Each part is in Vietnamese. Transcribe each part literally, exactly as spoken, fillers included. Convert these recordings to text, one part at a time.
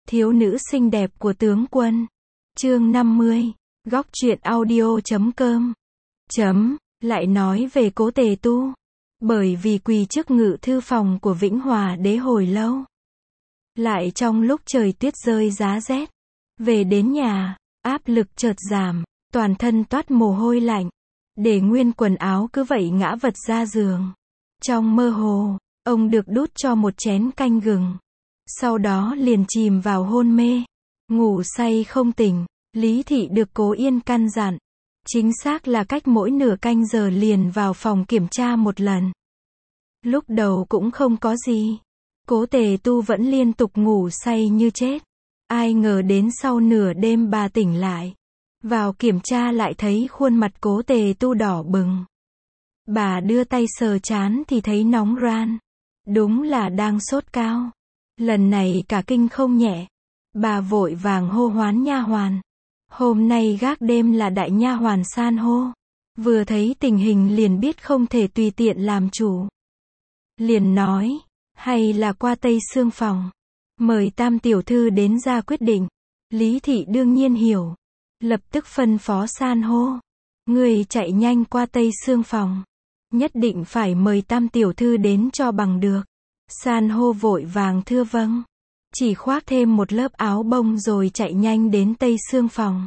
Thiếu nữ xinh đẹp của tướng quân. Chương năm mươi. Góc truyện audio chấm com. Chấm, lại nói về Cố Tề Tu. Bởi vì quỳ trước ngự thư phòng của Vĩnh Hòa đế hồi lâu. Lại trong lúc trời tuyết rơi giá rét. Về đến nhà, áp lực chợt giảm, toàn thân toát mồ hôi lạnh. Để nguyên quần áo cứ vậy ngã vật ra giường. Trong mơ hồ, ông được đút cho một chén canh gừng. Sau đó liền chìm vào hôn mê. Ngủ say không tỉnh, Lý Thị được Cố Yên căn dặn. Chính xác là cách mỗi nửa canh giờ liền vào phòng kiểm tra một lần. Lúc đầu cũng không có gì. Cố Tề Tu vẫn liên tục ngủ say như chết. Ai ngờ đến sau nửa đêm bà tỉnh lại. Vào kiểm tra lại thấy khuôn mặt Cố Tề Tu đỏ bừng. Bà đưa tay sờ trán thì thấy nóng ran. Đúng là đang sốt cao. Lần này cả kinh không nhẹ. Bà vội vàng hô hoán nha hoàn. Hôm nay gác đêm là đại nha hoàn san hô. Vừa thấy tình hình liền biết không thể tùy tiện làm chủ. Liền nói, hay là qua Tây Sương phòng. Mời Tam tiểu thư đến ra quyết định. Lý Thị đương nhiên hiểu. Lập tức phân phó san hô. Người chạy nhanh qua Tây Sương phòng. Nhất định phải mời Tam tiểu thư đến cho bằng được. San hô vội vàng thưa vâng. Chỉ khoác thêm một lớp áo bông rồi chạy nhanh đến Tây Sương phòng.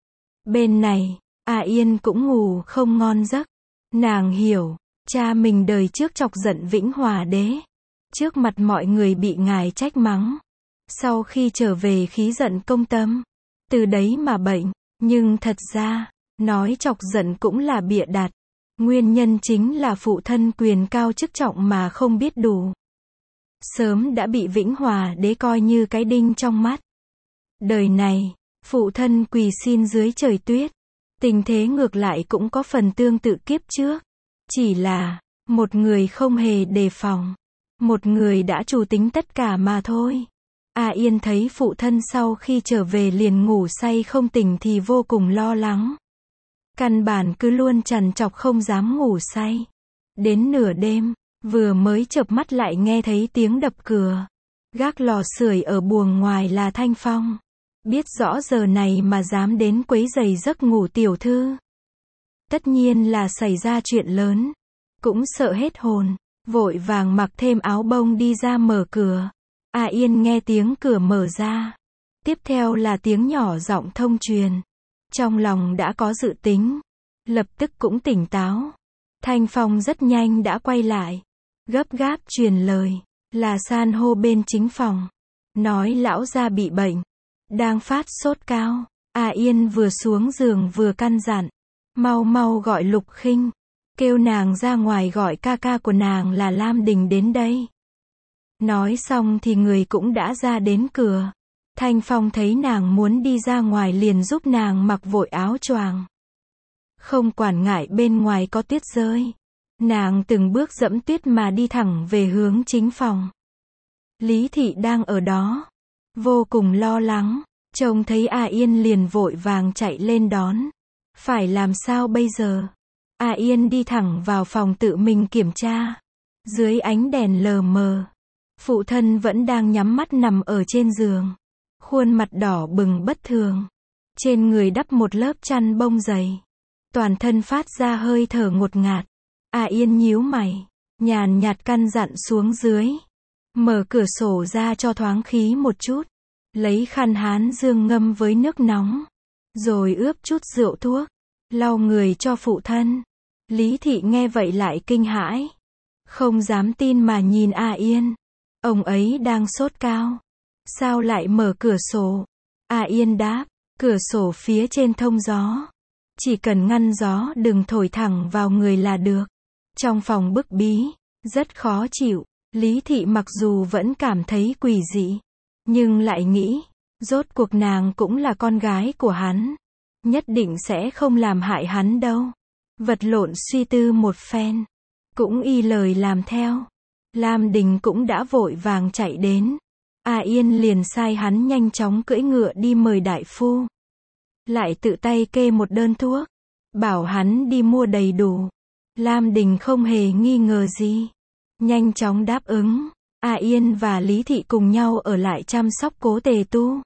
Bên này, A Yên cũng ngủ không ngon giấc. Nàng hiểu, cha mình đời trước chọc giận Vĩnh Hòa đế. Trước mặt mọi người bị ngài trách mắng. Sau khi trở về khí giận công tâm. Từ đấy mà bệnh. Nhưng thật ra, nói chọc giận cũng là bịa đặt. Nguyên nhân chính là phụ thân quyền cao chức trọng mà không biết đủ. Sớm đã bị Vĩnh Hòa đế coi như cái đinh trong mắt. Đời này, phụ thân quỳ xin dưới trời tuyết. Tình thế ngược lại cũng có phần tương tự kiếp trước. Chỉ là, một người không hề đề phòng. Một người đã chủ tính tất cả mà thôi. A Yên thấy phụ thân sau khi trở về liền ngủ say không tỉnh thì vô cùng lo lắng. Căn bản cứ luôn trằn trọc không dám ngủ say. Đến nửa đêm, vừa mới chợp mắt lại nghe thấy tiếng đập cửa. Gác lò sưởi ở buồng ngoài là Thanh Phong. Biết rõ giờ này mà dám đến quấy rầy giấc ngủ tiểu thư. Tất nhiên là xảy ra chuyện lớn. Cũng sợ hết hồn. Vội vàng mặc thêm áo bông đi ra mở cửa. A Yên nghe tiếng cửa mở ra. Tiếp theo là tiếng nhỏ giọng thông truyền. Trong lòng đã có dự tính. Lập tức cũng tỉnh táo. Thanh Phong rất nhanh đã quay lại. Gấp gáp truyền lời. Là san hô bên chính phòng. Nói lão gia bị bệnh. Đang phát sốt cao. A Yên vừa xuống giường vừa căn dặn. Mau mau gọi Lục Khinh. Kêu nàng ra ngoài gọi ca ca của nàng là Lam Đình đến đây. Nói xong thì người cũng đã ra đến cửa. Thanh Phong thấy nàng muốn đi ra ngoài liền giúp nàng mặc vội áo choàng. Không quản ngại bên ngoài có tuyết rơi. Nàng từng bước dẫm tuyết mà đi thẳng về hướng chính phòng. Lý Thị đang ở đó. Vô cùng lo lắng. Trông thấy A Yên liền vội vàng chạy lên đón. Phải làm sao bây giờ? A Yên đi thẳng vào phòng tự mình kiểm tra. Dưới ánh đèn lờ mờ. Phụ thân vẫn đang nhắm mắt nằm ở trên giường. Khuôn mặt đỏ bừng bất thường. Trên người đắp một lớp chăn bông dày. Toàn thân phát ra hơi thở ngột ngạt. A Yên nhíu mày. Nhàn nhạt căn dặn xuống dưới. Mở cửa sổ ra cho thoáng khí một chút. Lấy khăn hán dương ngâm với nước nóng. Rồi ướp chút rượu thuốc. Lau người cho phụ thân. Lý Thị nghe vậy lại kinh hãi. Không dám tin mà nhìn A Yên. Ông ấy đang sốt cao. Sao lại mở cửa sổ? A Yên đáp. Cửa sổ phía trên thông gió. Chỉ cần ngăn gió đừng thổi thẳng vào người là được. Trong phòng bức bí. Rất khó chịu. Lý Thị mặc dù vẫn cảm thấy quỷ dị. Nhưng lại nghĩ. Rốt cuộc nàng cũng là con gái của hắn. Nhất định sẽ không làm hại hắn đâu. Vật lộn suy tư một phen. Cũng y lời làm theo. Lam Đình cũng đã vội vàng chạy đến. A Yên liền sai hắn nhanh chóng cưỡi ngựa đi mời đại phu. Lại tự tay kê một đơn thuốc. Bảo hắn đi mua đầy đủ. Lam Đình không hề nghi ngờ gì. Nhanh chóng đáp ứng. A Yên và Lý Thị cùng nhau ở lại chăm sóc Cố Tề Tu.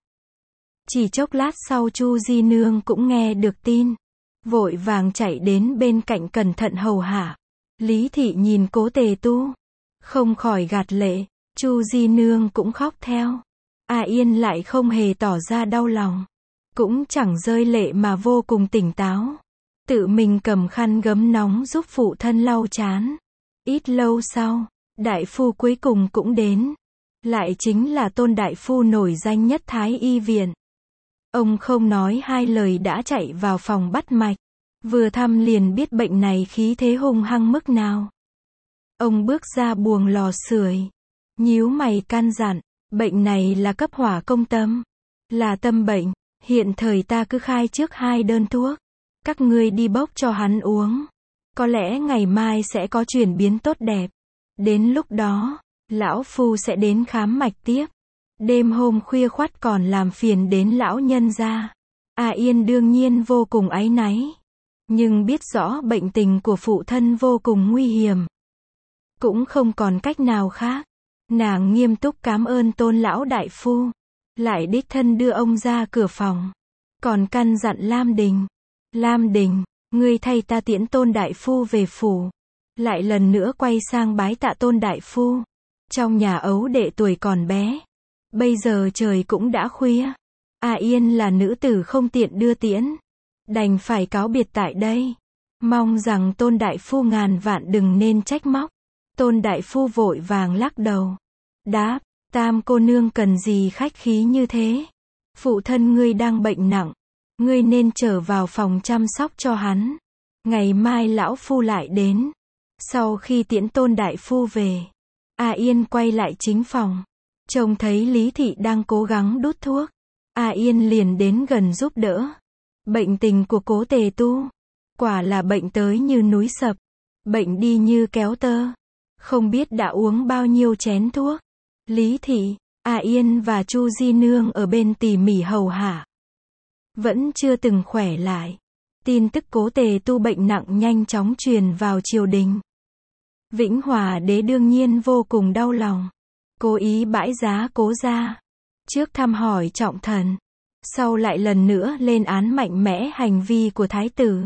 Chỉ chốc lát sau Chu Di Nương cũng nghe được tin, vội vàng chạy đến bên cạnh cẩn thận hầu hạ. Lý Thị nhìn Cố Tề Tu, không khỏi gạt lệ, Chu Di Nương cũng khóc theo. A Yên lại không hề tỏ ra đau lòng, cũng chẳng rơi lệ mà vô cùng tỉnh táo, tự mình cầm khăn gấm nóng giúp phụ thân lau trán. Ít lâu sau, đại phu cuối cùng cũng đến, lại chính là Tôn đại phu nổi danh nhất Thái Y viện. Ông không nói hai lời đã chạy vào phòng bắt mạch, vừa thăm liền biết bệnh này khí thế hung hăng mức nào. Ông bước ra buồng lò sưởi, nhíu mày căn dặn, bệnh này là cấp hỏa công tâm, là tâm bệnh, hiện thời ta cứ khai trước hai đơn thuốc, các ngươi đi bốc cho hắn uống, có lẽ ngày mai sẽ có chuyển biến tốt đẹp. Đến lúc đó, lão phu sẽ đến khám mạch tiếp. Đêm hôm khuya khoắt còn làm phiền đến lão nhân gia. A Yên đương nhiên vô cùng áy náy, nhưng biết rõ bệnh tình của phụ thân vô cùng nguy hiểm, cũng không còn cách nào khác. Nàng nghiêm túc cảm ơn Tôn lão đại phu, lại đích thân đưa ông ra cửa phòng, còn căn dặn Lam Đình, Lam Đình, ngươi thay ta tiễn Tôn đại phu về phủ. Lại lần nữa quay sang bái tạ Tôn đại phu. Trong nhà ấu đệ tuổi còn bé, bây giờ trời cũng đã khuya, A Yên là nữ tử không tiện đưa tiễn, đành phải cáo biệt tại đây. Mong rằng Tôn đại phu ngàn vạn đừng nên trách móc. Tôn đại phu vội vàng lắc đầu, đáp, Tam cô nương cần gì khách khí như thế. Phụ thân ngươi đang bệnh nặng, ngươi nên trở vào phòng chăm sóc cho hắn. Ngày mai lão phu lại đến. Sau khi tiễn Tôn đại phu về, A Yên quay lại chính phòng, trông thấy Lý Thị đang cố gắng đút thuốc. A Yên liền đến gần giúp đỡ. Bệnh tình của Cố Tề Tu, quả là bệnh tới như núi sập, bệnh đi như kéo tơ. Không biết đã uống bao nhiêu chén thuốc. Lý Thị, A Yên và Chu Di Nương ở bên tỉ mỉ hầu hạ, vẫn chưa từng khỏe lại. Tin tức Cố Tề Tu bệnh nặng nhanh chóng truyền vào triều đình. Vĩnh Hòa đế đương nhiên vô cùng đau lòng, cố ý bãi giá Cố gia. Trước thăm hỏi trọng thần, sau lại lần nữa lên án mạnh mẽ hành vi của thái tử,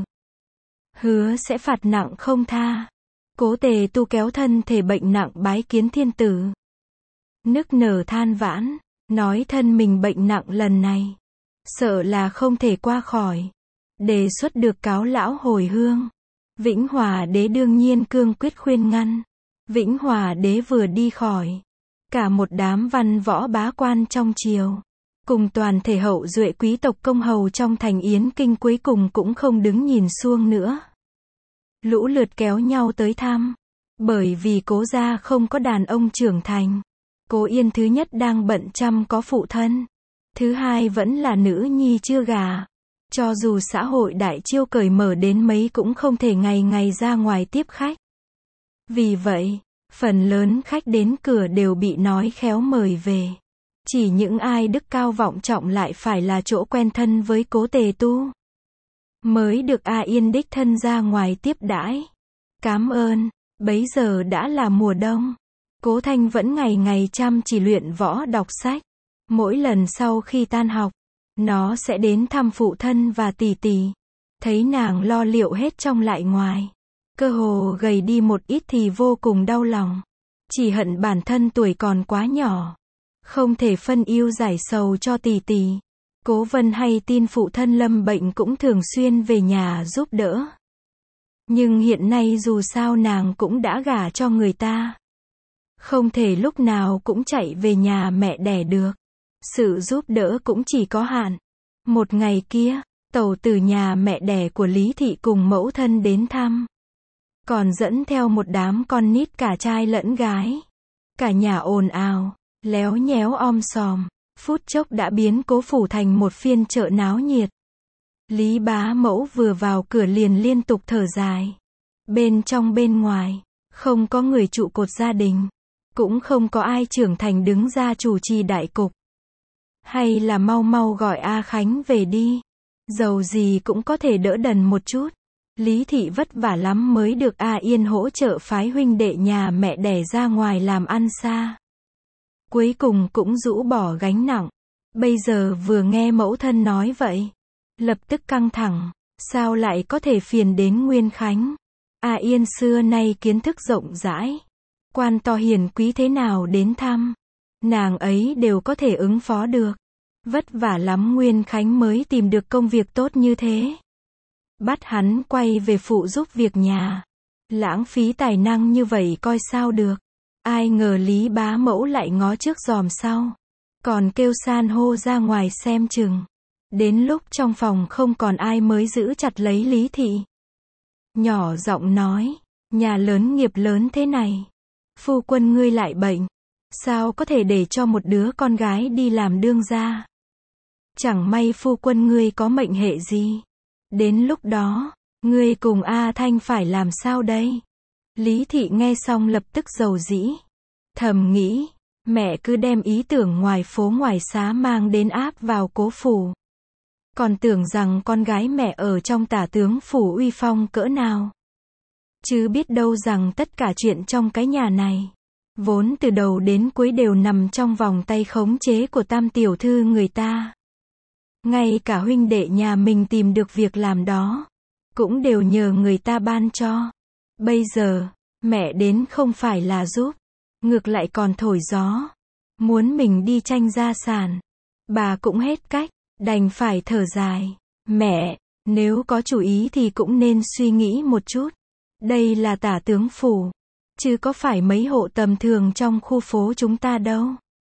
hứa sẽ phạt nặng không tha. Cố Tề Tu kéo thân thể bệnh nặng bái kiến thiên tử, nức nở than vãn, nói thân mình bệnh nặng lần này, sợ là không thể qua khỏi, đề xuất được cáo lão hồi hương. Vĩnh Hòa đế đương nhiên cương quyết khuyên ngăn. Vĩnh Hòa đế vừa đi khỏi, cả một đám văn võ bá quan trong triều, cùng toàn thể hậu duệ quý tộc công hầu trong thành Yến Kinh cuối cùng cũng không đứng nhìn xuông nữa, lũ lượt kéo nhau tới thăm. Bởi vì Cố gia không có đàn ông trưởng thành, Cố Yên thứ nhất đang bận chăm có phụ thân, thứ hai vẫn là nữ nhi chưa gả. Cho dù xã hội đại chiêu cởi mở đến mấy cũng không thể ngày ngày ra ngoài tiếp khách. Vì vậy, phần lớn khách đến cửa đều bị nói khéo mời về. Chỉ những ai đức cao vọng trọng lại phải là chỗ quen thân với Cố Tề Tu, mới được A Yên đích thân ra ngoài tiếp đãi. Cám ơn. Bấy giờ đã là mùa đông, Cố Thanh vẫn ngày ngày chăm chỉ luyện võ đọc sách. Mỗi lần sau khi tan học, nó sẽ đến thăm phụ thân và tỷ tỷ. Thấy nàng lo liệu hết trong lại ngoài, cơ hồ gầy đi một ít thì vô cùng đau lòng. Chỉ hận bản thân tuổi còn quá nhỏ, không thể phân ưu giải sầu cho tỷ tỷ. Cố Vân hay tin phụ thân lâm bệnh cũng thường xuyên về nhà giúp đỡ. Nhưng hiện nay dù sao nàng cũng đã gả cho người ta, không thể lúc nào cũng chạy về nhà mẹ đẻ được. Sự giúp đỡ cũng chỉ có hạn. Một ngày kia, tẩu từ nhà mẹ đẻ của Lý Thị cùng mẫu thân đến thăm, còn dẫn theo một đám con nít cả trai lẫn gái. Cả nhà ồn ào, léo nhéo om sòm, phút chốc đã biến Cố phủ thành một phiên chợ náo nhiệt. Lý bá mẫu vừa vào cửa liền liên tục thở dài. Bên trong bên ngoài, không có người trụ cột gia đình, cũng không có ai trưởng thành đứng ra chủ trì đại cục. Hay là mau mau gọi A Khánh về đi, dầu gì cũng có thể đỡ đần một chút. Lý Thị vất vả lắm mới được A Yên hỗ trợ phái huynh đệ nhà mẹ đẻ ra ngoài làm ăn xa. cuối cùng cũng rũ bỏ gánh nặng. Bây giờ vừa nghe mẫu thân nói vậy, lập tức căng thẳng, sao lại có thể phiền đến Nguyên Khánh? A Yên xưa nay kiến thức rộng rãi, quan to hiền quý thế nào đến thăm, nàng ấy đều có thể ứng phó được. Vất vả lắm Nguyên Khánh mới tìm được công việc tốt như thế. Bắt hắn quay về phụ giúp việc nhà. Lãng phí tài năng như vậy coi sao được. Ai ngờ Lý bá mẫu lại ngó trước giòm sau. Còn kêu san hô ra ngoài xem chừng. Đến lúc trong phòng không còn ai mới giữ chặt lấy Lý thị. Nhỏ giọng nói, nhà lớn nghiệp lớn thế này. Phu quân ngươi lại bệnh. Sao có thể để cho một đứa con gái đi làm đương gia? Chẳng may phu quân ngươi có mệnh hệ gì. Đến lúc đó, ngươi cùng A Thanh phải làm sao đây? Lý thị nghe xong lập tức rầu rĩ. Thầm nghĩ, mẹ cứ đem ý tưởng ngoài phố ngoài xá mang đến áp vào Cố phủ. Còn tưởng rằng con gái mẹ ở trong Tả tướng phủ uy phong cỡ nào. Chứ biết đâu rằng tất cả chuyện trong cái nhà này, vốn từ đầu đến cuối đều nằm trong vòng tay khống chế của Tam tiểu thư người ta. Ngay cả huynh đệ nhà mình tìm được việc làm đó, cũng đều nhờ người ta ban cho. Bây giờ, mẹ đến không phải là giúp, ngược lại còn thổi gió. Muốn mình đi tranh gia sản, bà cũng hết cách, đành phải thở dài. Mẹ, nếu có chủ ý thì cũng nên suy nghĩ một chút. Đây là Tả tướng phủ, chứ có phải mấy hộ tầm thường trong khu phố chúng ta đâu.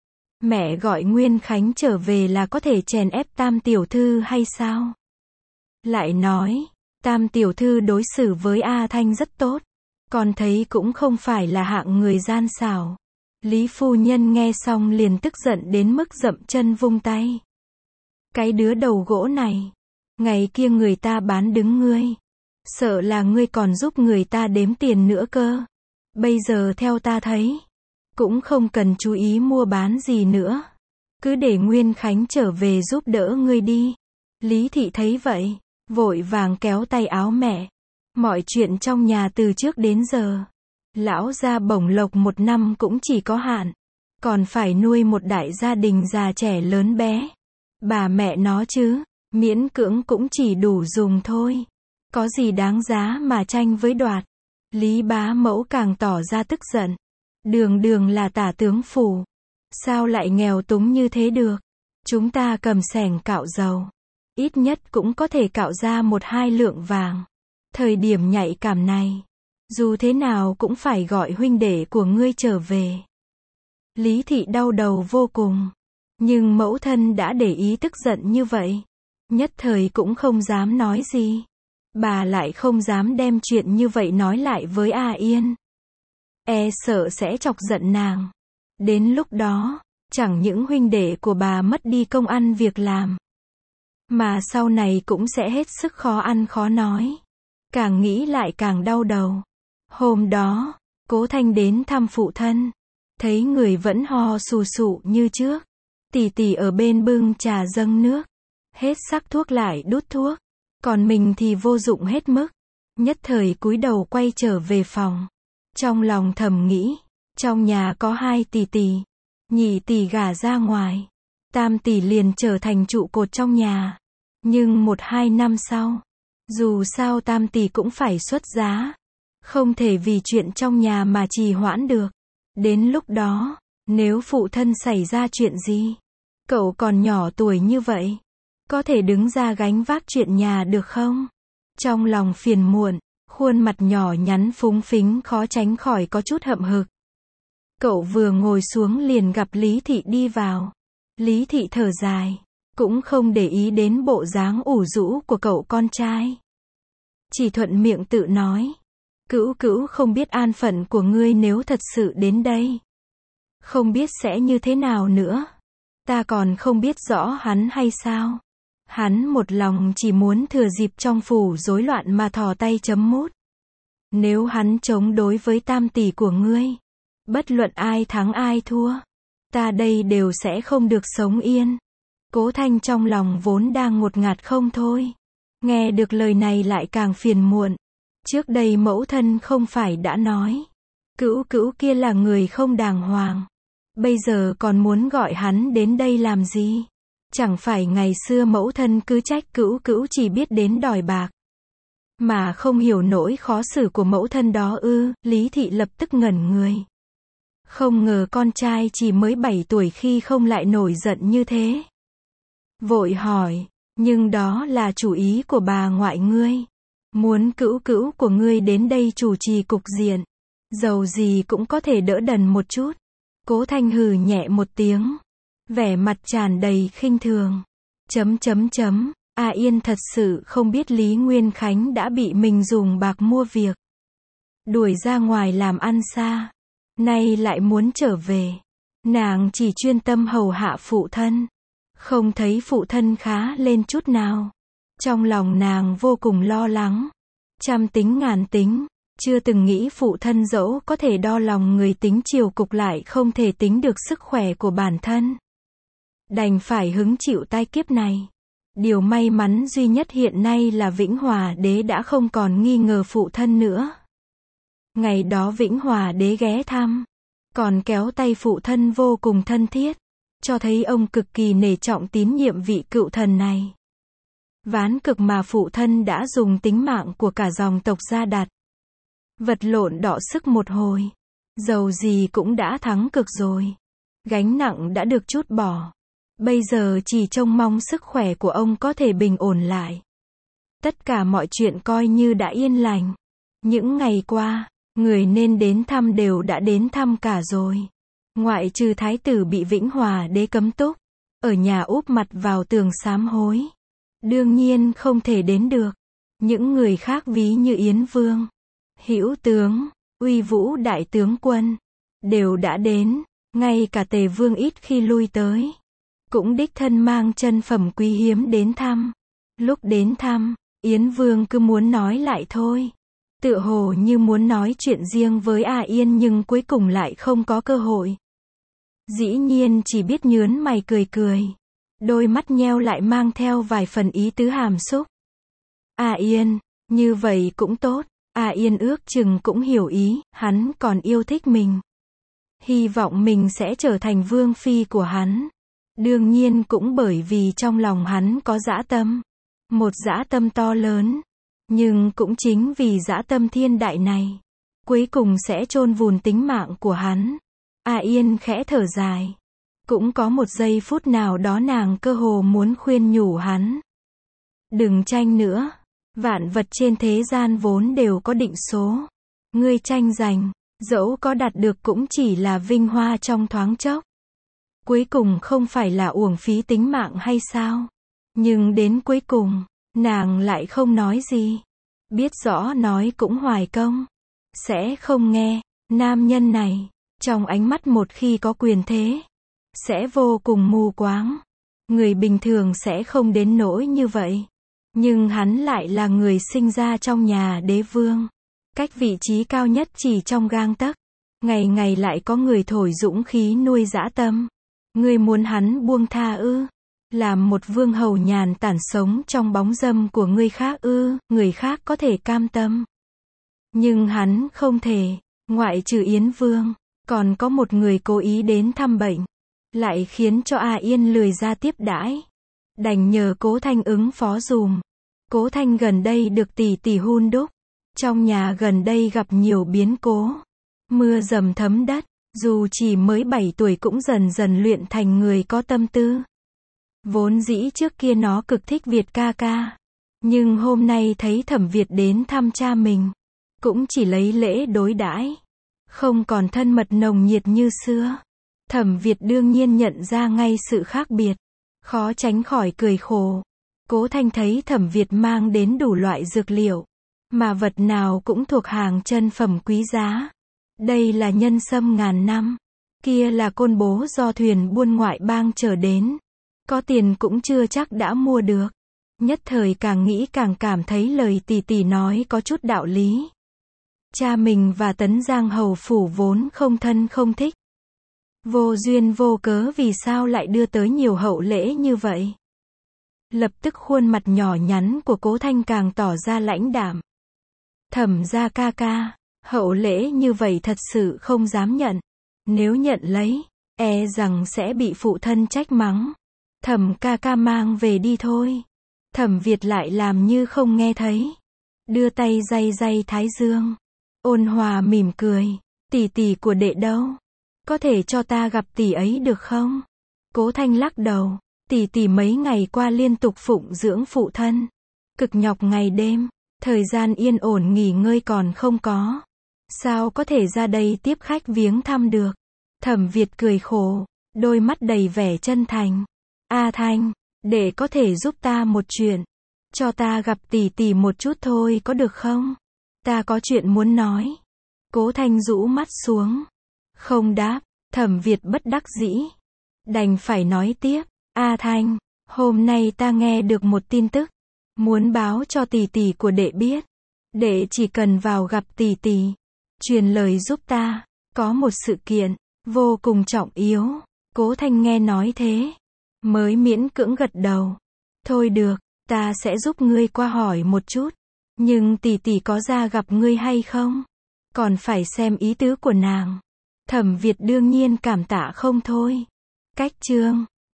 Mẹ gọi Nguyên Khánh trở về là có thể chèn ép Tam tiểu thư hay sao? Lại nói, Tam tiểu thư đối xử với A Thanh rất tốt, con thấy cũng không phải là hạng người gian xảo. Lý phu nhân nghe xong liền tức giận đến mức dậm chân vung tay. Cái đứa đầu gỗ này, ngày kia người ta bán đứng ngươi, sợ là ngươi còn giúp người ta đếm tiền nữa cơ. Bây giờ theo ta thấy, cũng không cần chú ý mua bán gì nữa. Cứ để Nguyên Khánh trở về giúp đỡ ngươi đi. Lý thị thấy vậy, vội vàng kéo tay áo mẹ. Mọi chuyện trong nhà từ trước đến giờ, lão gia bổng lộc một năm cũng chỉ có hạn. Còn phải nuôi một đại gia đình già trẻ lớn bé. Bà mẹ nó chứ, miễn cưỡng cũng chỉ đủ dùng thôi. Có gì đáng giá mà tranh với đoạt. Lý bá mẫu càng tỏ ra tức giận. Đường đường là Tả tướng phủ, sao lại nghèo túng như thế được? Chúng ta cầm xẻng cạo dầu, ít nhất cũng có thể cạo ra một hai lượng vàng. Thời điểm nhạy cảm này, dù thế nào cũng phải gọi huynh đệ của ngươi trở về. Lý thị đau đầu vô cùng, nhưng mẫu thân đã để ý tức giận như vậy, nhất thời cũng không dám nói gì. Bà lại không dám đem chuyện như vậy nói lại với A Yên. E sợ sẽ chọc giận nàng. Đến lúc đó, chẳng những huynh đệ của bà mất đi công ăn việc làm, mà sau này cũng sẽ hết sức khó ăn khó nói. Càng nghĩ lại càng đau đầu. Hôm đó, Cố Thanh đến thăm phụ thân. Thấy người vẫn ho sù sụ như trước. Tỷ tỷ ở bên bưng trà dâng nước. Hết sắc thuốc lại đút thuốc. Còn mình thì vô dụng hết mức. Nhất thời cúi đầu quay trở về phòng. Trong lòng thầm nghĩ, trong nhà có hai tỷ tỷ, nhị tỷ gả ra ngoài, tam tỷ liền trở thành trụ cột trong nhà. Nhưng một hai năm sau, dù sao tam tỷ cũng phải xuất giá, không thể vì chuyện trong nhà mà trì hoãn được. Đến lúc đó, nếu phụ thân xảy ra chuyện gì, cậu còn nhỏ tuổi như vậy, có thể đứng ra gánh vác chuyện nhà được không? Trong lòng phiền muộn, khuôn mặt nhỏ nhắn phúng phính khó tránh khỏi có chút hậm hực. Cậu vừa ngồi xuống liền gặp Lý thị đi vào. Lý thị thở dài, cũng không để ý đến bộ dáng ủ rũ của cậu con trai. Chỉ thuận miệng tự nói, cữu cữu không biết an phận của ngươi nếu thật sự đến đây. Không biết sẽ như thế nào nữa. Ta còn không biết rõ hắn hay sao. Hắn một lòng chỉ muốn thừa dịp trong phủ rối loạn mà thò tay chấm mút. Nếu hắn chống đối với tam tỷ của ngươi, bất luận ai thắng ai thua, ta đây đều sẽ không được sống yên. Cố Thanh trong lòng vốn đang ngột ngạt không thôi. Nghe được lời này lại càng phiền muộn. Trước đây mẫu thân không phải đã nói, cữu cữu kia là người không đàng hoàng. Bây giờ còn muốn gọi hắn đến đây làm gì? Chẳng phải ngày xưa mẫu thân cứ trách Cữu Cữu chỉ biết đến đòi bạc, mà không hiểu nỗi khó xử của mẫu thân đó ư? Lý Thị lập tức ngẩn người. Không ngờ con trai chỉ mới bảy tuổi khi không lại nổi giận như thế. Vội hỏi, nhưng đó là chủ ý của bà ngoại ngươi. Muốn Cữu Cữu của ngươi đến đây chủ trì cục diện. Dầu gì cũng có thể đỡ đần một chút. Cố Thanh hừ nhẹ một tiếng. Vẻ mặt tràn đầy khinh thường. Chấm chấm chấm. A Yên thật sự không biết Lý Nguyên Khánh đã bị mình dùng bạc mua việc. Đuổi ra ngoài làm ăn xa. Nay lại muốn trở về. Nàng chỉ chuyên tâm hầu hạ phụ thân. Không thấy phụ thân khá lên chút nào. Trong lòng nàng vô cùng lo lắng. Trăm tính ngàn tính. Chưa từng nghĩ phụ thân dẫu có thể đo lòng người tính chiều cục lại không thể tính được sức khỏe của bản thân. Đành phải hứng chịu tai kiếp này. Điều may mắn duy nhất hiện nay là Vĩnh Hòa Đế đã không còn nghi ngờ phụ thân nữa. Ngày đó Vĩnh Hòa Đế ghé thăm, còn kéo tay phụ thân vô cùng thân thiết, cho thấy ông cực kỳ nể trọng tín nhiệm vị cựu thần này. Ván cực mà phụ thân đã dùng tính mạng của cả dòng tộc ra đặt. Vật lộn đọ sức một hồi. Dầu gì cũng đã thắng cực rồi. Gánh nặng đã được trút bỏ. Bây giờ chỉ trông mong sức khỏe của ông có thể bình ổn lại. Tất cả mọi chuyện coi như đã yên lành. Những ngày qua, người nên đến thăm đều đã đến thăm cả rồi. Ngoại trừ thái tử bị Vĩnh Hòa Đế cấm túc, ở nhà úp mặt vào tường sám hối. Đương nhiên không thể đến được. Những người khác ví như Yến Vương, Hữu Tướng, Uy Vũ Đại Tướng Quân, đều đã đến. Ngay cả Tề Vương ít khi lui tới, cũng đích thân mang chân phẩm quý hiếm đến thăm. Lúc đến thăm, Yến Vương cứ muốn nói lại thôi. Tựa hồ như muốn nói chuyện riêng với A Yên nhưng cuối cùng lại không có cơ hội. Dĩ nhiên chỉ biết nhớn mày cười cười. Đôi mắt nheo lại mang theo vài phần ý tứ hàm xúc. A Yên, như vậy cũng tốt. A Yên ước chừng cũng hiểu ý, hắn còn yêu thích mình. Hy vọng mình sẽ trở thành vương phi của hắn. Đương nhiên cũng bởi vì trong lòng hắn có dã tâm. Một dã tâm to lớn. Nhưng cũng chính vì dã tâm thiên đại này, cuối cùng sẽ chôn vùn tính mạng của hắn. A Yên khẽ thở dài. Cũng có một giây phút nào đó nàng cơ hồ muốn khuyên nhủ hắn. Đừng tranh nữa. Vạn vật trên thế gian vốn đều có định số. Ngươi tranh giành, dẫu có đạt được cũng chỉ là vinh hoa trong thoáng chốc. Cuối cùng không phải là uổng phí tính mạng hay sao? Nhưng đến cuối cùng, nàng lại không nói gì. Biết rõ nói cũng hoài công. Sẽ không nghe. Nam nhân này, trong ánh mắt một khi có quyền thế, sẽ vô cùng mù quáng. Người bình thường sẽ không đến nỗi như vậy. Nhưng hắn lại là người sinh ra trong nhà đế vương. Cách vị trí cao nhất chỉ trong gang tấc. Ngày ngày lại có người thổi dũng khí nuôi dã tâm. Ngươi muốn hắn buông tha ư? Làm một vương hầu nhàn tản sống trong bóng dâm của người khác ư? Người khác có thể cam tâm. Nhưng hắn không thể. Ngoại trừ Yến Vương, còn có một người cố ý đến thăm bệnh. Lại khiến cho A Yên lười ra tiếp đãi. Đành nhờ Cố Thanh ứng phó dùm. Cố Thanh gần đây được tỷ tỷ hun đúc. Trong nhà gần đây gặp nhiều biến cố. Mưa dầm thấm đất. Dù chỉ mới bảy tuổi cũng dần dần luyện thành người có tâm tư. Vốn dĩ trước kia nó cực thích Việt ca ca. Nhưng hôm nay thấy Thẩm Việt đến thăm cha mình, cũng chỉ lấy lễ đối đãi. Không còn thân mật nồng nhiệt như xưa. Thẩm Việt đương nhiên nhận ra ngay sự khác biệt. Khó tránh khỏi cười khổ. Cố Thanh thấy Thẩm Việt mang đến đủ loại dược liệu. Mà vật nào cũng thuộc hàng chân phẩm quý giá. Đây là nhân sâm ngàn năm. Kia là côn bố do thuyền buôn ngoại bang trở đến. Có tiền cũng chưa chắc đã mua được. Nhất thời càng nghĩ càng cảm thấy lời tỷ tỷ nói có chút đạo lý. Cha mình và Tấn Giang hầu phủ vốn không thân không thích. Vô duyên vô cớ vì sao lại đưa tới nhiều hậu lễ như vậy. Lập tức khuôn mặt nhỏ nhắn của Cố Thanh càng tỏ ra lãnh đạm. Thẩm gia ca ca, hậu lễ như vậy thật sự không dám nhận. Nếu nhận lấy, e rằng sẽ bị phụ thân trách mắng. Thẩm ca ca mang về đi thôi. Thẩm Việt lại làm như không nghe thấy. Đưa tay day day thái dương. Ôn hòa mỉm cười. Tỷ tỷ của đệ đâu? Có thể cho ta gặp tỷ ấy được không? Cố Thanh lắc đầu. Tỷ tỷ mấy ngày qua liên tục phụng dưỡng phụ thân. Cực nhọc ngày đêm. Thời gian yên ổn nghỉ ngơi còn không có. Sao có thể ra đây tiếp khách viếng thăm được? Thẩm Việt cười khổ. Đôi mắt đầy vẻ chân thành. A Thanh, đệ có thể giúp ta một chuyện. Cho ta gặp tỷ tỷ một chút thôi có được không? Ta có chuyện muốn nói. Cố Thanh rũ mắt xuống. Không đáp. Thẩm Việt bất đắc dĩ. Đành phải nói tiếp. A Thanh, hôm nay ta nghe được một tin tức. Muốn báo cho tỷ tỷ của đệ biết. Đệ chỉ cần vào gặp tỷ tỷ. Truyền lời giúp ta. Có một sự kiện. Vô cùng trọng yếu. Cố Thanh nghe nói thế. Mới miễn cưỡng gật đầu. Thôi được. Ta sẽ giúp ngươi qua hỏi một chút. Nhưng tỷ tỷ có ra gặp ngươi hay không? Còn phải xem ý tứ của nàng. Thẩm Việt đương nhiên cảm tạ không thôi. Cách chương